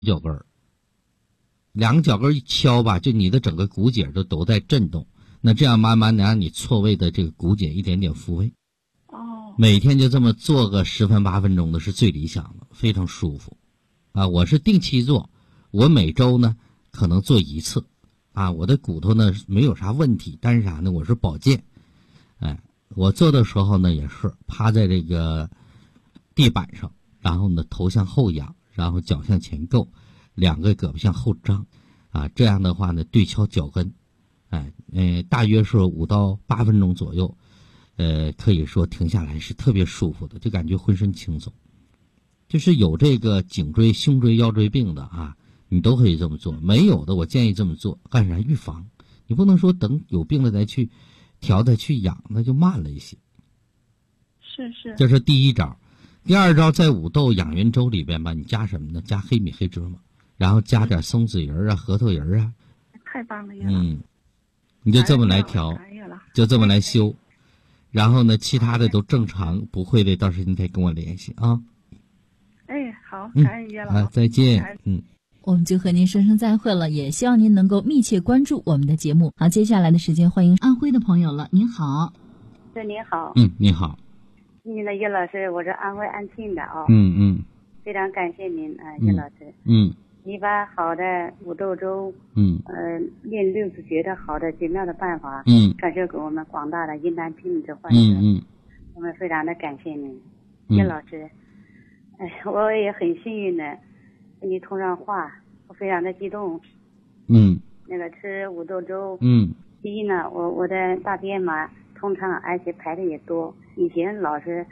脚跟儿，两个脚跟儿一敲吧，就你的整个骨节都在震动。那这样慢慢的让你错位的这个骨节一点点复位。每天就这么做个10分8分钟的是最理想的，非常舒服。我是定期做，我每周呢可能做1次。我的骨头呢没有啥问题，但是啥呢？我是保健。我做的时候呢也是趴在这个地板上，然后呢头向后仰，然后脚向前够，两个胳膊向后张，这样的话呢对敲脚跟，大约是5到8分钟左右，可以说停下来是特别舒服的，就感觉浑身轻松。就是有这个颈椎、胸椎、腰椎病的你都可以这么做。没有的，我建议这么做，干啥？预防。你不能说等有病了再去调再去养，那就慢了一些。 是。 这是第一招。第二招，在五豆养元粥里边吧，你加什么呢？加黑米、黑芝麻，然后加点松子仁核桃仁太棒了呀！ 你就这么来调，就这么来修。然后呢，其他的都正常，不会的，到时候你再跟我联系啊。 好，感恩叶老师。 再见。 我们就和您说声再会了，也希望您能够密切关注我们的节目。好，接下来的时间欢迎安徽的朋友了。您好。 您好。 你好。 叶老师，我是安徽安庆的非常感谢您叶老师。你把好的五豆粥，练六字诀的好的绝妙的办法，传授给我们广大的疑难病者患者，我们非常的感谢您，叶老师。我也很幸运的跟你通上话，我非常的激动。那个吃五豆粥，第一呢，我的大便嘛通畅，而且排的也多，以前老是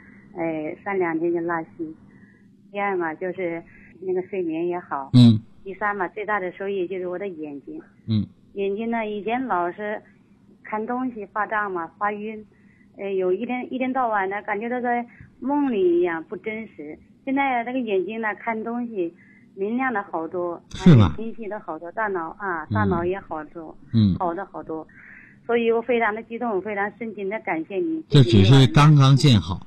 3、2天就拉稀。第二嘛就是那个睡眠也好。第三嘛，最大的收益就是我的眼睛。眼睛呢，以前老是看东西发胀嘛，发晕，有一天到晚的感觉都在梦里一样，不真实。现在这个眼睛呢，看东西明亮的好多， 是吗？ 清晰的好多，大脑也好多，好的好多。所以我非常的激动，非常深情的感谢你。 这只是刚刚建好。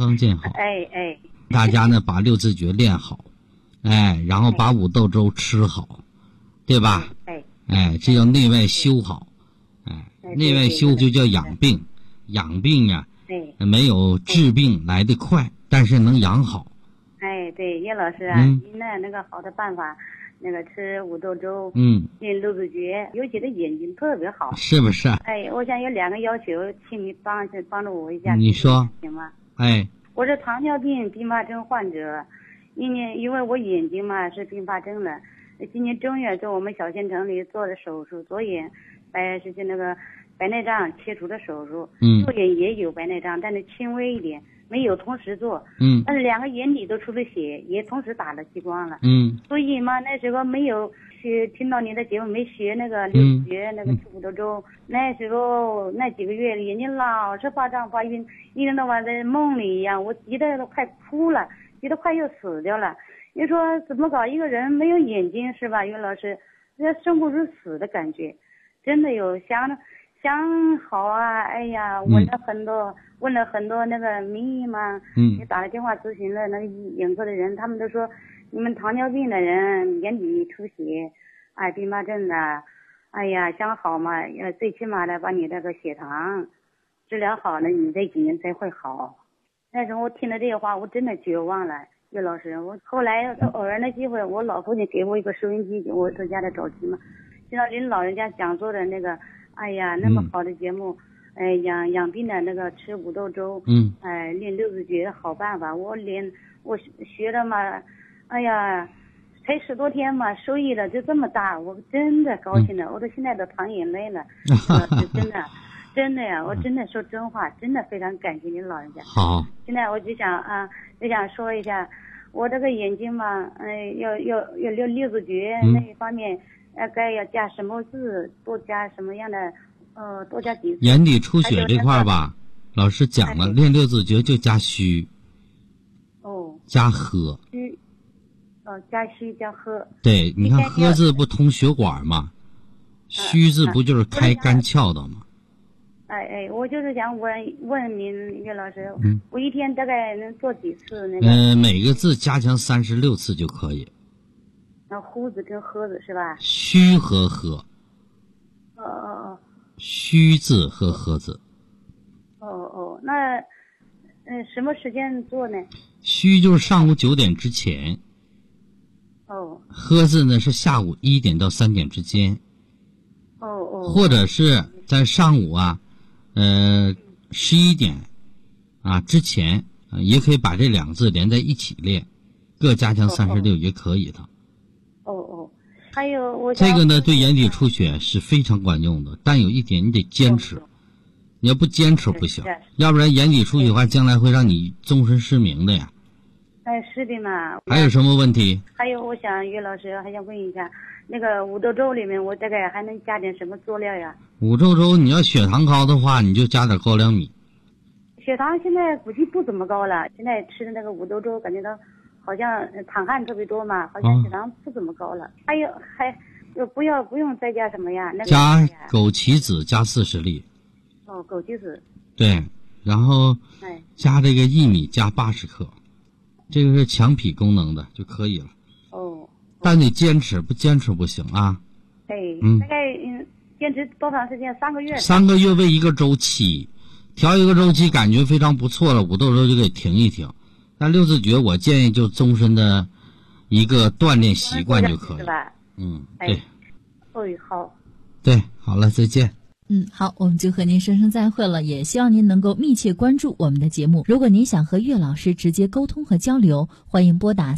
大家呢把六字诀练好，然后把五豆粥吃好，对吧？这叫内外修好。内外修就叫养病，养病呀，没有治病来得快，但是能养好。 对，叶老师您的那个好的办法，那个吃五豆粥，练六字诀，尤其是眼睛特别好，是不是？我想有2个要求，请你帮助我一下。 你说行吗？ 我是糖尿病并发症患者，因为我眼睛嘛是并发症了，今年正月在我们小县城里做的手术，左眼是那个白内障切除的手术，右眼也有白内障，但是轻微一点，没有同时做，但是2个眼底都出了血，也同时打了激光了，所以嘛那时候没有听到您的节目，没学那个六字诀那个吃五豆粥，那时候那几个月眼睛老是发胀发晕，一天到晚在梦里一样，我急得都快哭了，急得快要死掉了。你说怎么搞？一个人没有眼睛是吧？岳老师，这生不如死的感觉，真的有想好啊！问了很多那个名医嘛，也打了电话咨询了那个眼科的人，他们都说你们糖尿病的人眼底出血，并发症的，想好嘛，最起码的把你那个血糖治疗好了，你这几年才会好。那时候我听了这些话，我真的绝望了。岳老师，我后来偶然的机会，我老父亲给我一个收音机，我在家里找机嘛，听到您老人家讲座的那个，那么好的节目，养病的那个吃五豆粥，练六字诀的好办法，我学了嘛，才10多天嘛，收益了就这么大，我真的高兴了，我都现在都淌眼泪了，真的呀，我真的说真话，真的非常感谢您老人家。 好， 现在我就想说一下，我这个眼睛嘛，要六字诀那一方面，该要加什么字，多加什么样的，多加几字。 眼底出血这块吧，老师讲了，练六字诀就加虚，加喝， 加虚加喝。 对，你看喝字不通血管嘛，虚字不就是开肝窍的吗？ 我就是想问您岳老师，我一天大概能做几次那个？ 每个字加强36次就可以。 那胡子跟盒子是吧？ 虚和合。虚字和盒子。 那什么时间做呢？ 虚就是上午9点之前。喝字呢是下午1点到3点之间。或者是在上午11点之前也可以把这2个字连在一起练，各加强36也可以的。 还有这个呢对眼底出血是非常管用的，但有一点你得坚持，你要不坚持不行，要不然眼底出血的话将来会让你终身失明的呀。 是的嘛。 还有什么问题？ 还有我想于老师还想问一下，那个五豆粥里面我大概还能加点什么佐料呀？ 五豆粥你要血糖高的话，你就加点高粱米。 血糖现在估计不怎么高了，现在吃的那个五豆粥感觉到好像淌汗特别多嘛，好像血糖不怎么高了。还不用再加什么呀？那个加枸杞子加40粒。 枸杞子。对， 然后加这个薏米加80克，这个是强脾功能的就可以了。但你坚持，不坚持不行啊。 大概坚持多长时间？3个月。 3个月为一个周期，调一个周期感觉非常不错了，五豆粥就给停一停。但六字诀我建议就终身的一个锻炼习惯就可以。对。 好。 对，好了，再见。 好，我们就和您说声再会了，也希望您能够密切关注我们的节目。如果您想和岳老师直接沟通和交流，欢迎拨打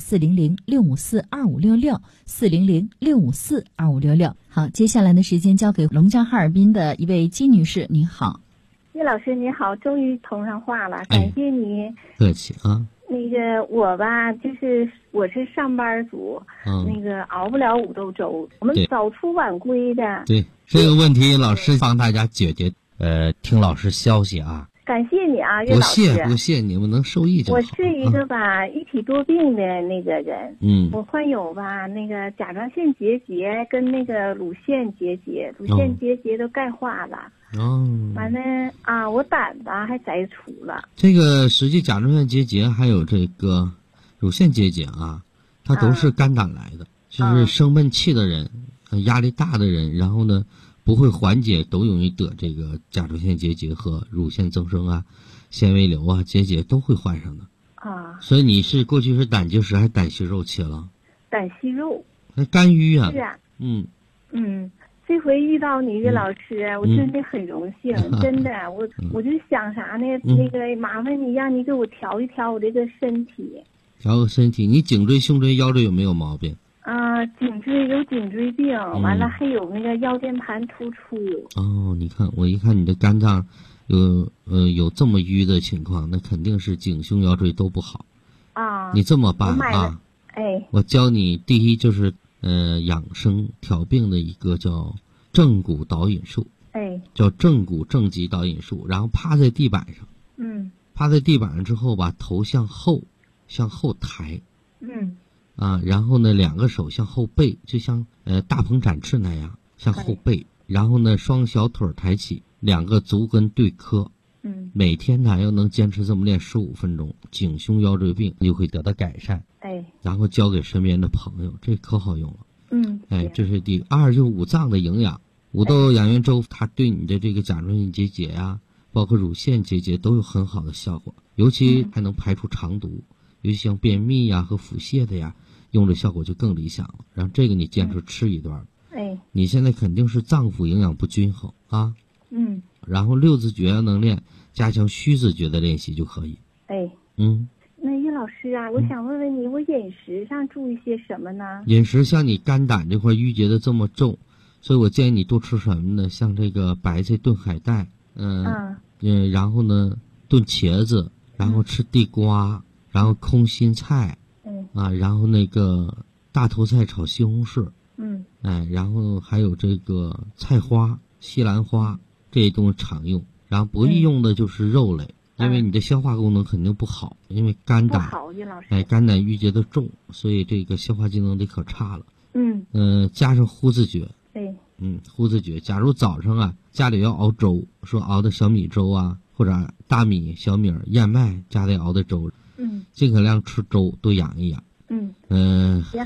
400-654-2566，400-654-2566。好，接下来的时间交给龙江哈尔滨的一位金女士，您好。 岳老师你好，终于通上话了，感谢你。 客气啊。 那个我吧，我是上班族，那个熬不了五豆粥，我们早出晚归的。 对，这个问题老师帮大家解决。听老师消息啊。 感谢你啊，岳老师。 不谢，你们能受益就好。 我是一个一体多病的那个人。我患有那个甲状腺结节跟那个乳腺结节，乳腺结节都钙化了。完了我胆子还摘除了。 这个实际甲状腺结节还有这个乳腺结节它都是肝胆来的，就是生闷气的人、压力大的人，然后呢不会缓解，都容易得这个甲状腺结节和乳腺增生纤维瘤结节都会患上的。所以你是过去是胆结石还是胆息肉切了？ 胆息肉。 那肝郁啊。 是啊。这回遇到你岳老师，我真的很荣幸，真的，我就想啥呢？那个麻烦你，让你给我调一调我这个身体。 调个身体，你颈椎、胸椎、腰椎有没有毛病？ 颈椎有颈椎病，完了还有那个腰间盘突出。 你看，我一看你的肝脏有这么淤的情况，那肯定是颈胸腰椎都不好。你这么办我教你第一就是养生调病的一个叫正骨导引术。叫正骨正脊导引术，然后趴在地板上。趴在地板上之后把头向后抬。然后呢2个手向后背，就像大鹏展翅那样向后背，然后呢双小腿抬起，2个足跟对磕。每天要能坚持这么练15分钟，颈胸腰椎病就会得到改善。然后交给身边的朋友，这可好用了。这是第二，就是五脏的营养。五豆养元粥它对你的这个甲状腺结节包括乳腺结节都有很好的效果，尤其还能排除肠毒，尤其像便秘和腹泻的用的效果就更理想了。然后这个你坚持吃一段。你现在肯定是脏腑营养不均衡然后六字诀能练，加强虚字诀的练习就可以。 那岳老师我想问问你，我饮食上注意些什么呢？ 饮食像你肝胆这块淤结的这么重，所以我建议你多吃什么呢？像这个白菜炖海带，然后呢炖茄子，然后吃地瓜，然后空心菜，然后那个大头菜炒西红柿，然后还有这个菜花、西兰花，这些东西常用。然后不宜用的就是肉类，因为你的消化功能肯定不好，因为肝胆肝胆郁结的重，所以这个消化机能得可差了。加上呼字诀。呼字诀，假如早上家里要熬粥，说熬的小米粥或者大米、小米、燕麦家里熬的粥，尽可量吃粥，多养一养。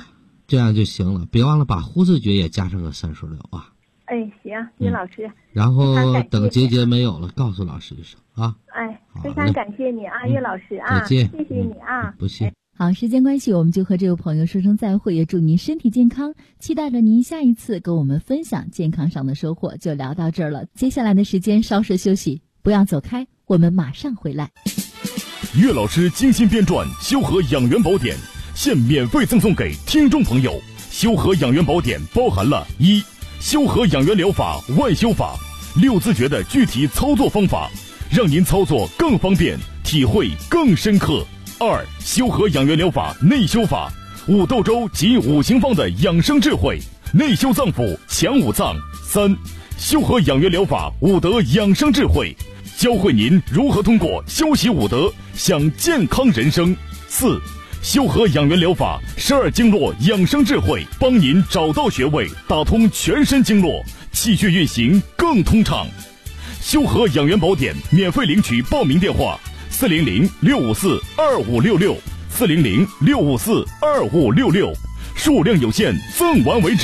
这样就行了，别忘了把胡子蕨也加上个30六啊。 哎，行，叶老师。 然后等结节没有了，告诉老师一声啊。 哎，非常感谢你啊，叶老师啊， 再见， 谢谢你啊， 不谢。 好，时间关系，我们就和这位朋友说声再会，也祝您身体健康，期待着您下一次跟我们分享健康上的收获。就聊到这儿了，接下来的时间稍事休息，不要走开，我们马上回来。 岳老师精心编撰《修和养元宝典》，现免费赠送给听众朋友。《修和养元宝典》包含了1修和养元疗法万修法，6字诀的具体操作方法，让您操作更方便，体会更深刻。2修和养元疗法内修法，5斗周及5行方的养生智慧，内修脏腑，强5脏。3修和养元疗法5德养生智慧，教会您如何通过修习5德享健康人生。4修和养元疗法12经络养生智慧，帮您找到穴位，打通全身经络，气血运行更通畅。修和养元宝典免费领取报名电话400-654-2566 400-654-2566，数量有限，赠完为止。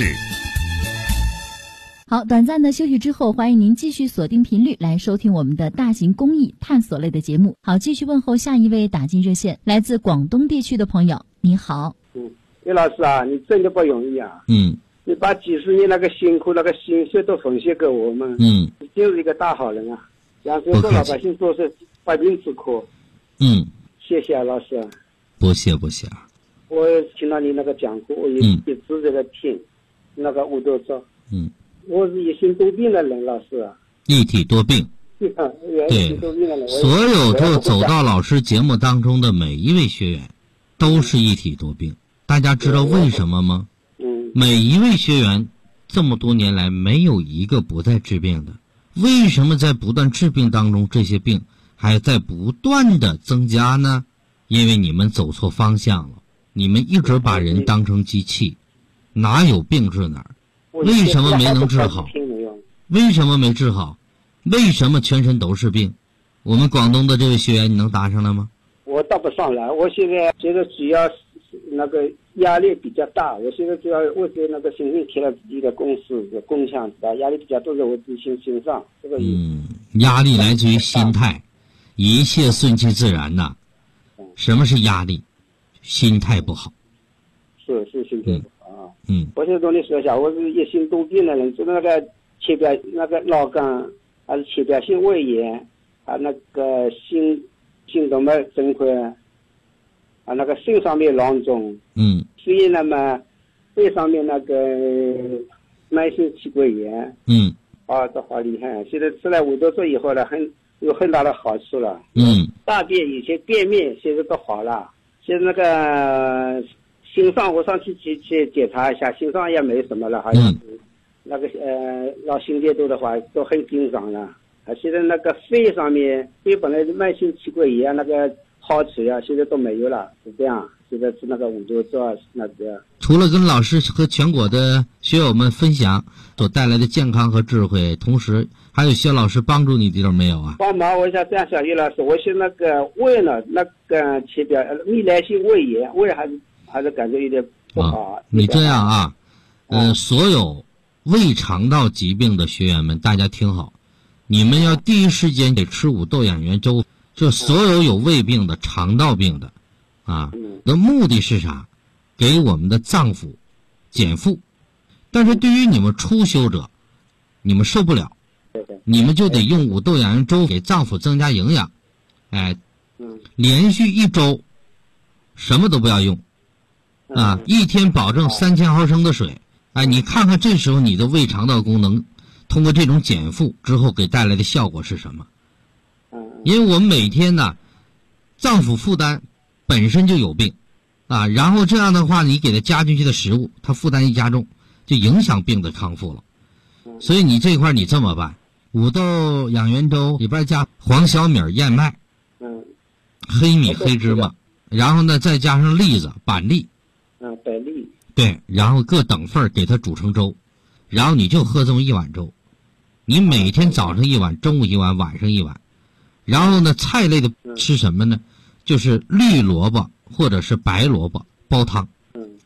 好，短暂的休息之后，欢迎您继续锁定频率来收听我们的大型公益探索类的节目。好，继续问候下一位打进热线，来自广东地区的朋友，你好。 叶老师啊，你真的不容易啊。你把几十年那个辛苦那个心血都奉献给我们。你就是一个大好人啊，让所有老百姓做事百病之苦。谢谢啊，老师。 不谢啊。 我听到你那个讲课，我也一直在这听那个5斗周。我是一心多病的人，老师。 一体多病。对，所有走到老师节目当中的每一位学员，都是一体多病。大家知道为什么吗？每一位学员这么多年来没有一个不在治病的。为什么在不断治病当中，这些病还在不断的增加呢？因为你们走错方向了，你们一直把人当成机器，哪有病治哪儿。为什么没能治好？为什么没治好？为什么全身都是病？我们广东的这位学员，你能答上来吗？ 我答不上来，我现在觉得主要那个压力比较大。我现在主要我在那个新兴贴了自己的公司的工厂，压力比较多在我自己身上。这个压力来自于心态，一切顺其自然呐。什么是压力？心态不好。 是心态不好。我现在跟你说一下，我是一心多病的人，就是那个前边那个脑干，还是前边性胃炎，啊那个心动脉增宽，啊那个肾上面囊肿，所以那么肺上面那个慢性气管炎，这好厉害。现在吃了5斗周以后呢，有很大的好处了。大便以前便秘，现在都好了。现在那个心脏，我上去检查一下，心脏也没什么了，好像那个老心电图的话都很正常了。现在那个肺上面，肺本来慢性气管炎那个好处呀，现在都没有了，是这样。现在是那个5斗周那个。 除了跟老师和全国的学友们分享所带来的健康和智慧，同时还有薛老师帮助你的地方没有啊？ 帮忙，我想这样想，岳老师，我是那个胃呢，那个前边逆来性胃炎，胃还是感觉有点不好。 你这样啊，所有胃肠道疾病的学员们，大家听好，你们要第一时间得吃5斗养元粥。就所有胃病的、肠道病的，的目的是啥？给我们的脏腑减负。但是对于你们初修者，你们受不了，你们就得用5斗养元粥给脏腑增加营养。连续1周，什么都不要用。一天保证3000毫升的水。你看看这时候你的胃肠道功能通过这种减负之后给带来的效果是什么？因为我们每天呢，脏腑负担本身就有病，然后这样的话你给它加进去的食物，它负担一加重，就影响病的康复了。所以你这块你这么办，5斗养元粥里边加黄小米、燕麦，黑米、黑芝麻，然后呢再加上栗子、板栗， 板栗， 对，然后各等份给它煮成粥，然后你就喝这么1碗粥，你每天早上1碗，中午1碗，晚上1碗。然后呢，菜类的吃什么呢？就是绿萝卜或者是白萝卜煲汤。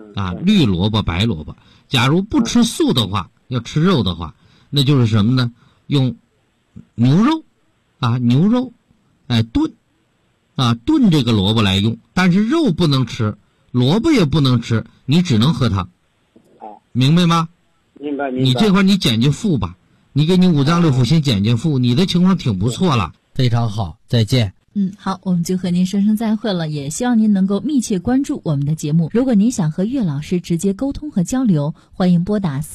啊，绿萝卜、白萝卜。假如不吃素的话，要吃肉的话，那就是什么呢？用牛肉炖这个萝卜来用，但是肉不能吃，萝卜也不能吃，你只能喝汤。明白吗？ 明白。 你这块你减减负吧，你给你五脏六腑先减减负，你的情况挺不错了。非常好，再见。 好，我们就和您说声再会了，也希望您能够密切关注我们的节目。如果您想和岳老师直接沟通和交流，欢迎拨打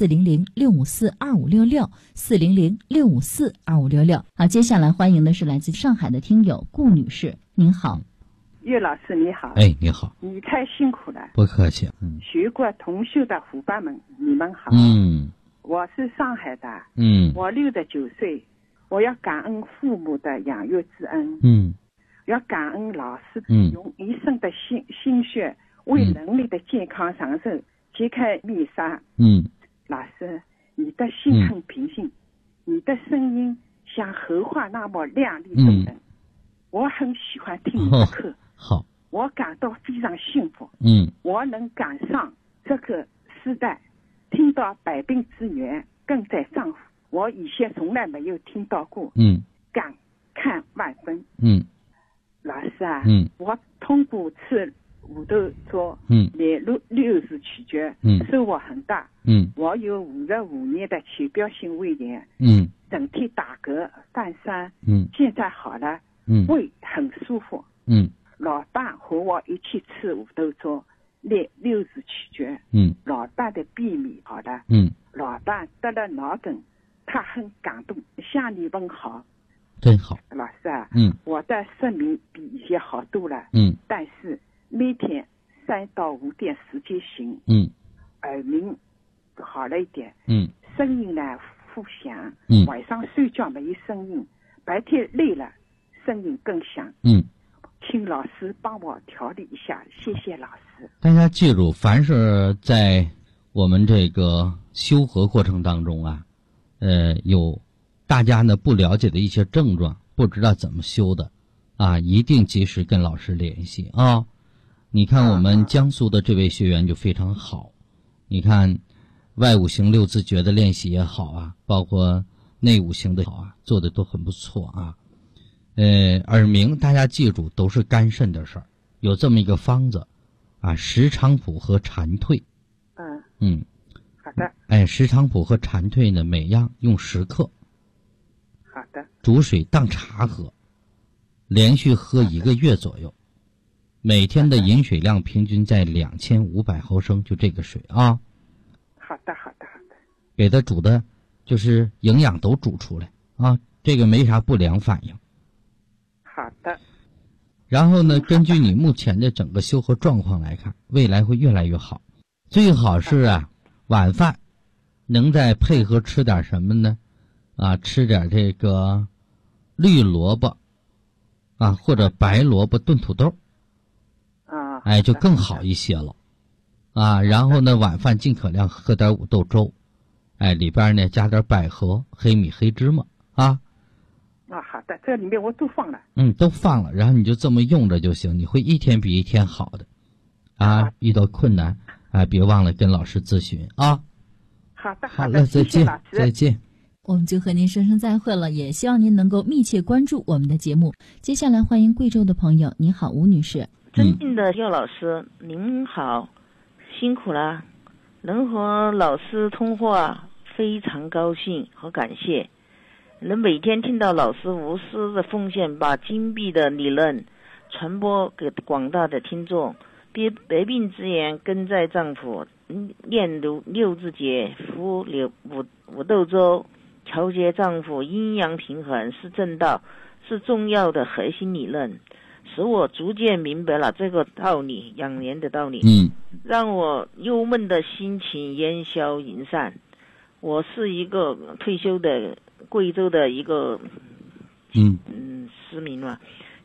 400-654-2566，400-654-2566。好，接下来欢迎的是来自上海的听友顾女士，您好。 岳老师你好。 你好。 你太辛苦了。 不客气。 学过同修的伙伴们，你们好。我是上海的。我69岁，我要感恩父母的养育之恩。要感恩老师用一生的心血为人类的健康长寿揭开密纱。老师，你的心很平静，你的声音像荷花那么亮丽动人。我很喜欢听你的课。 好， 我感到非常幸福。我能赶上这个时代，听到百病之源更在丈夫，我以前从来没有听到过。感慨万分。老师啊，我通过吃五豆粥，连60取决，收获很大。我有55年的浅表性胃炎，整天打嗝犯酸，现在好了，胃很舒服。老伴和我一起吃五豆粥，连60取决，老伴的便秘好了，老伴得了脑梗，他很感动，向你问好。 真好。 老师啊，我的失眠比以前好多了，但是每天3到5点时间醒，耳鸣好了一点，声音呢复响，晚上睡觉没有声音，白天累了声音更响，请老师帮我调理一下，谢谢老师。 大家记住，凡是在我们这个修和过程当中啊，有大家呢不了解的一些症状，不知道怎么修的啊，一定及时跟老师联系啊。你看我们江苏的这位学员就非常好，你看外五行6字诀的练习也好啊，包括内五行的好啊，做的都很不错啊。耳鸣大家记住都是肝肾的事儿，有这么一个方子啊，石菖蒲和蝉蜕。 好的。 石菖蒲和蝉蜕呢，每样用10克。 好的。 煮水当茶喝，连续喝1个月左右，每天的饮水量平均在2500毫升，就这个水啊。 好的。 给它煮的就是营养都煮出来啊，这个没啥不良反应。 好的。 然后呢，根据你目前的整个修和状况来看，未来会越来越好。最好是啊，晚饭能再配合吃点什么呢？吃点这个绿萝卜或者白萝卜炖土豆就更好一些了然后呢，晚饭尽可量喝点五豆粥，里边呢加点百合、黑米、黑芝麻好的，这里面我都放了。 都放了，然后你就这么用着就行，你会一天比一天好的遇到困难别忘了跟老师咨询啊。 好的， 再见。 我们就和您说声再会了，也希望您能够密切关注我们的节目。接下来欢迎贵州的朋友，你好，吴女士。 尊敬的岳老师，您好，辛苦了，能和老师通话非常高兴和感谢，能每天听到老师无私的奉献，把精辟的理论传播给广大的听众。百病之源根在脏腑，练6字诀，服五豆粥，调节脏腑阴阳平衡是正道，是重要的核心理论，使我逐渐明白了这个道理，养颜的道理，让我忧闷的心情烟消云散。我是一个退休的贵州的一个市民嘛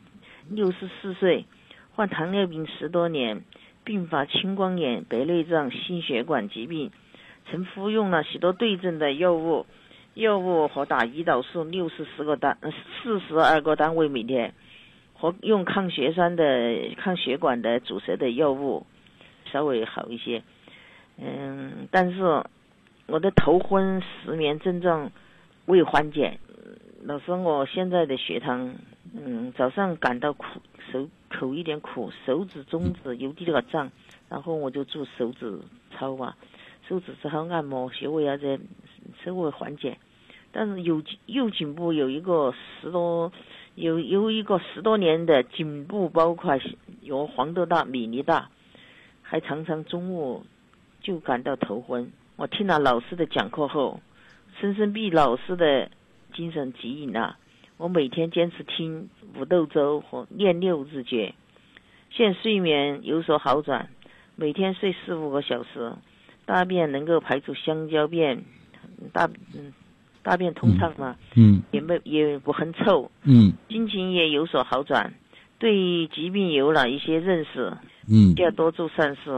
，64岁，患糖尿病10多年，并发青光眼、白内障、心血管疾病，曾服用了许多对症的药物和打胰岛素42个单位每天，和用抗血管的阻塞的药物，稍微好一些。 但是我的头昏失眠症状未缓解。老师，我现在的血糖，早上感到苦，口一点苦，手指、中指有点个胀，然后我就做手指操吧，手指操按摩，穴位在稍微缓解。但是右颈部有一个十多年的颈部包块有黄豆大、米粒大，还常常中午就感到头昏。我听了老师的讲课后，深深被老师的精神指引了。我每天坚持听五豆粥和念六字诀，现睡眠有所好转，每天睡4-5个小时，大便能够排出香蕉便，大便通畅嘛，也不很臭，心情也有所好转，对疾病有了一些认识，要多做善事。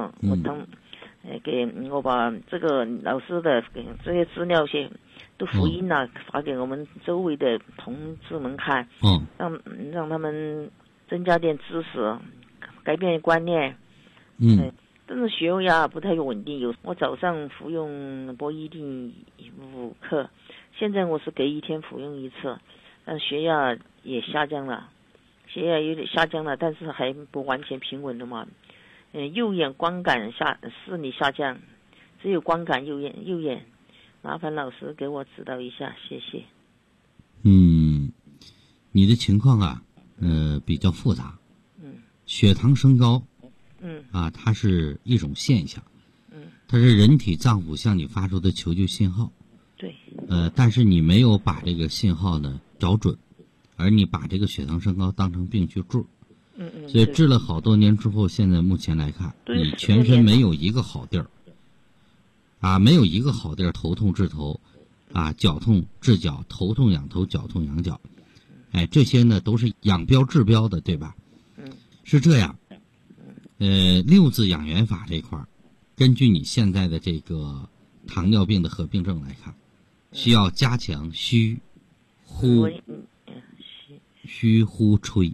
我把这个老师的这些资料都福音了，发给我们周围的同志们看，让他们增加点知识，改变观念。但是血压不太稳定，我早上服用波伊定5克，现在我是隔一天服用1次，但血压也下降了，血压有点下降了，但是还不完全平稳的嘛。右眼光感视力下降，只有光感右眼，麻烦老师给我指导一下，谢谢。 你的情况啊，比较复杂。血糖升高，它是一种现象，它是人体脏腑向你发出的求救信号。 对。 但是你没有把这个信号呢找准，而你把这个血糖升高当成病去治。所以治了好多年之后，现在目前来看，你全身没有一个好地儿，没有一个好地儿，头痛治头，脚痛治脚，头痛养头，脚痛养脚，这些呢都是养标治标的，对吧？是这样。六字养元法这块儿，根据你现在的这个糖尿病的合并症来看，需要加强虚呼吹。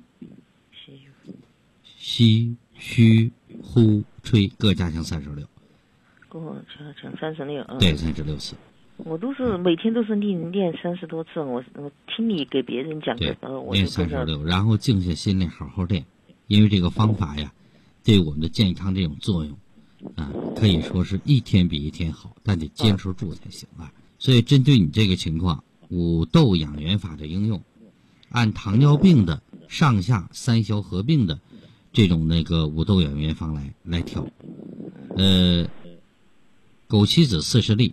吸虚呼吹各加强36， 各加强36， 对，36次。 我都是每天都是练30多次，我听你给别人讲的时候，我练36，然后静下心来好好练，因为这个方法呀，对我们的健康这种作用，可以说是一天比一天好，但得坚持住才行啊。所以针对你这个情况，五豆养元法的应用，按糖尿病的上下3消合并的这种五豆养元方来调。枸杞子40粒，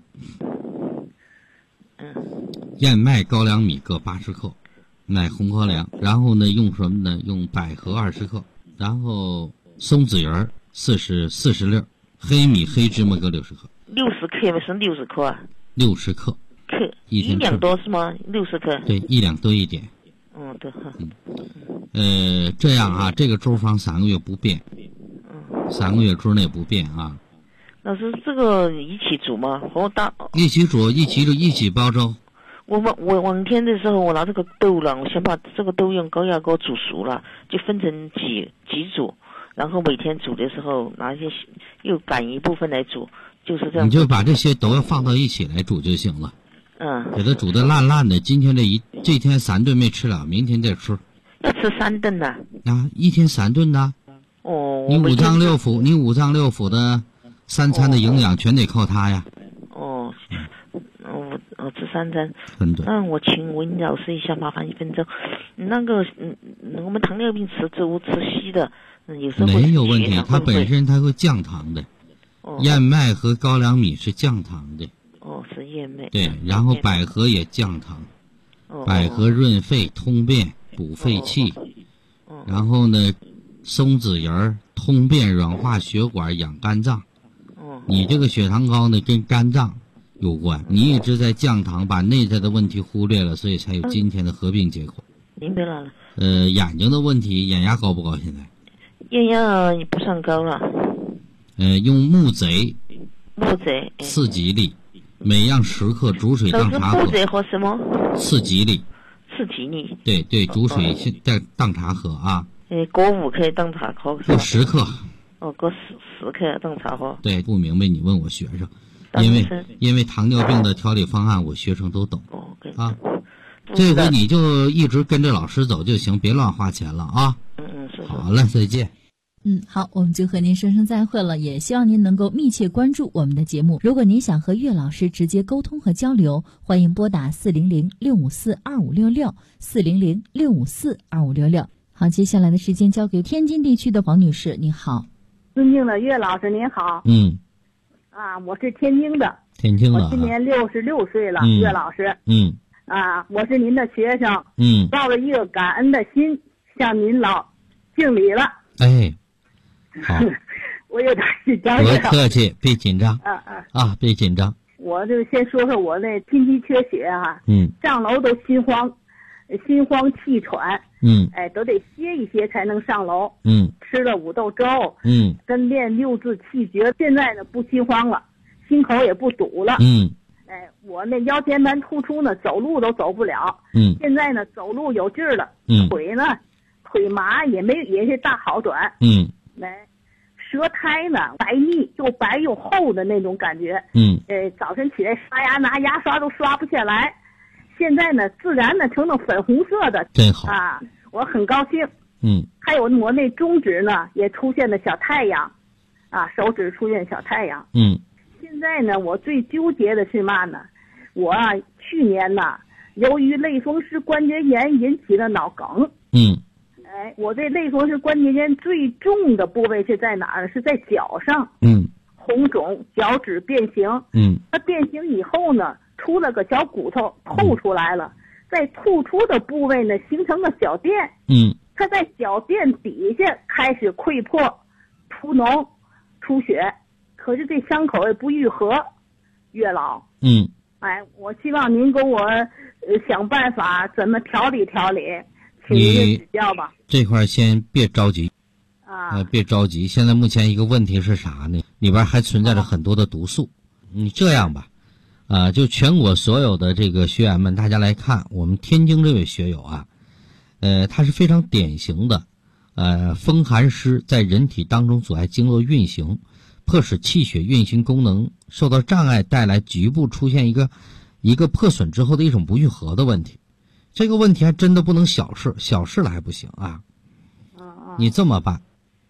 燕麦、高粱米各80克，买红高粱，然后呢用什么呢？用百合20克，然后松子仁40粒，黑米黑芝麻各60克。 60克不是60克啊 ？60克。 1两多是吗？60克。 对，1两多一点。 对哈。 这样啊，这个粥方3个月不变，3个月之内不变啊。 老师，这个一起煮吗？ 一起煮，一起煲粥。 我往天的时候，我拿这个豆了，我先把这个豆用高压锅煮熟了，就分成几煮，然后每天煮的时候拿些又赶一部分来煮，就是这样。 你就把这些都要放到一起来煮就行了。给它煮得烂烂的。今天这天3顿没吃了，明天再吃。 要吃3顿呐？ 一天3顿的。你五脏六腑的3餐的营养全得靠它呀。 我吃3餐。我请问老师一下，麻烦1分钟。我们糖尿病吃粥吃稀的，有时候没有问题，它本身它会降糖的。燕麦和高粱米是降糖的。 是燕麦。 对，然后百合也降糖，百合润肺通便补肺气，然后呢，松子仁通便软化血管养肝脏。你这个血糖高呢，跟肝脏有关，你一直在降糖，把内在的问题忽略了，所以才有今天的合并结果。 明白了。 眼睛的问题，眼压高不高？现在？ 眼压不算高了。 用木贼 4 吉利。每样10克，煮水当茶喝。 木贼和什么 ？4吉利。 4吉利。 对，煮水当茶喝啊。 锅5克当茶喝。 用10克。 过10克炖茶喝。 对，不明白你问我学生，因为糖尿病的调理方案我学生都懂。啊，这个你就一直跟着老师走就行，别乱花钱了啊。 是。 好了，再见。 好，我们就和您说声再会了，也希望您能够密切关注我们的节目。如果您想和岳老师直接沟通和交流，欢迎拨打400-654-2566，400-654-2566。好，接下来的时间交给天津地区的黄女士，你好。 尊敬的岳老师您好。我是天津的。 天津的。 我今年66岁了，岳老师。我是您的学生。抱着一个感恩的心向您老敬礼了。 哎。好， 我有点紧张。 不客气，别紧张。别紧张。 我就先说说我那心肌缺血上楼都心慌气喘。都得歇一歇才能上楼。吃了五豆粥。跟练6字气诀，现在呢不心慌了，心口也不堵了。我那腰间盘突出呢，走路都走不了。现在呢走路有劲儿了。腿麻也是大好转。舌苔呢白腻，又白又厚的那种感觉。早晨起来刷牙拿牙刷都刷不下来，现在呢自然的成了粉红色的。 真好我很高兴。还有我那中指呢也出现了小太阳，手指出现小太阳。现在呢我最纠结的是嘛呢？我去年呢由于类风湿关节炎引起的脑梗。我这类风湿关节炎最重的部位是在哪儿？是在脚上。红肿，脚趾变形。它变形以后呢，出了个小骨头透出来了，在突出的部位呢形成了小垫。它在小垫底下开始溃破、出脓、出血，可是这伤口也不愈合。岳老。我希望您给我想办法怎么调理调理。 你指教吧。 这块先别着急别着急。现在目前一个问题是啥呢？里边还存在着很多的毒素。你这样吧，就全国所有的这个学员们，大家来看，我们天津这位学友他是非常典型的，风寒湿在人体当中阻碍经络运行，迫使气血运行功能受到障碍，带来局部出现一个破损之后的一种不愈合的问题。这个问题还真的不能小事了还不行你这么办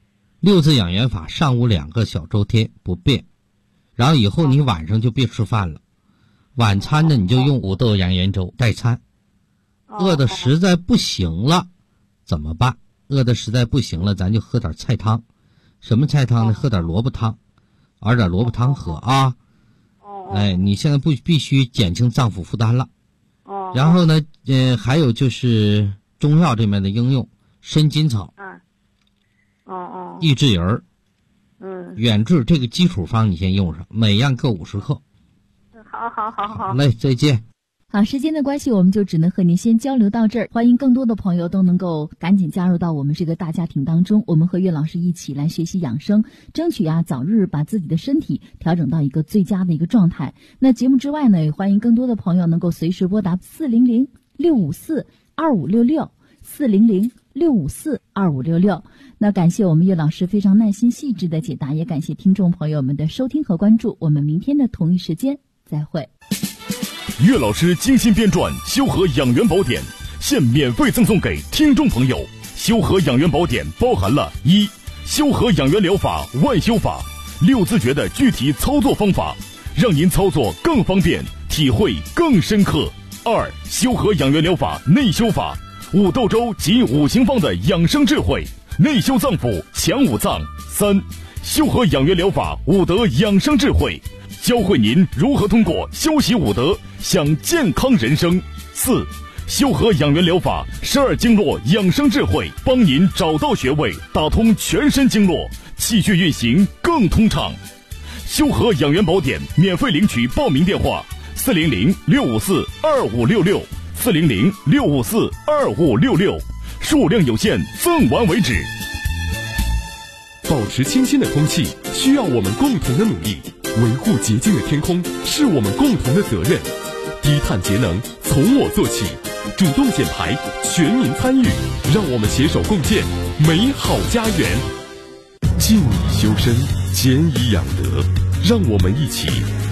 ，6字养元法，上午2个小周天不变，然后以后你晚上就别吃饭了，晚餐呢你就用五豆养元粥代餐。饿的实在不行了怎么办？饿的实在不行了，咱就喝点菜汤。什么菜汤呢？喝点萝卜汤，熬点萝卜汤喝你现在必须减轻脏腑负担了。然后呢还有就是中药这边的应用，参金草益智仁远志这个基础方你先用上，每样各50克。好嘞，再见。 好，时间的关系，我们就只能和您先交流到这儿。欢迎更多的朋友都能够赶紧加入到我们这个大家庭当中，我们和岳老师一起来学习养生，争取早日把自己的身体调整到一个最佳的一个状态。那节目之外呢，也欢迎更多的朋友能够随时拨打400-654-2566，400-654-2566。那感谢我们岳老师非常耐心细致的解答，也感谢听众朋友们的收听和关注。我们明天的同一时间再会。 岳老师精心编撰《修和养元宝典》，现免费赠送给听众朋友。修和养元宝典包含了1. 修和养元疗法万修法，6字诀的具体操作方法，让您操作更方便，体会更深刻。2. 修和养元疗法内修法，5豆粥及5行方的养生智慧，内修脏腑，强5脏。3. 修和养元疗法5德养生智慧，教会您如何通过修习5德享健康人生。4. 修和养元疗法12经络养生智慧，帮您找到穴位，打通全身经络，气血运行更通畅。修和养元宝典免费领取报名电话：400-654-2566，400-654-2566，数量有限，赠完为止。 保持清新的空气需要我们共同的努力，维护洁净的天空是我们共同的责任。低碳节能从我做起，主动减排，全民参与，让我们携手共建美好家园。 静以修身，俭以养德，让我们一起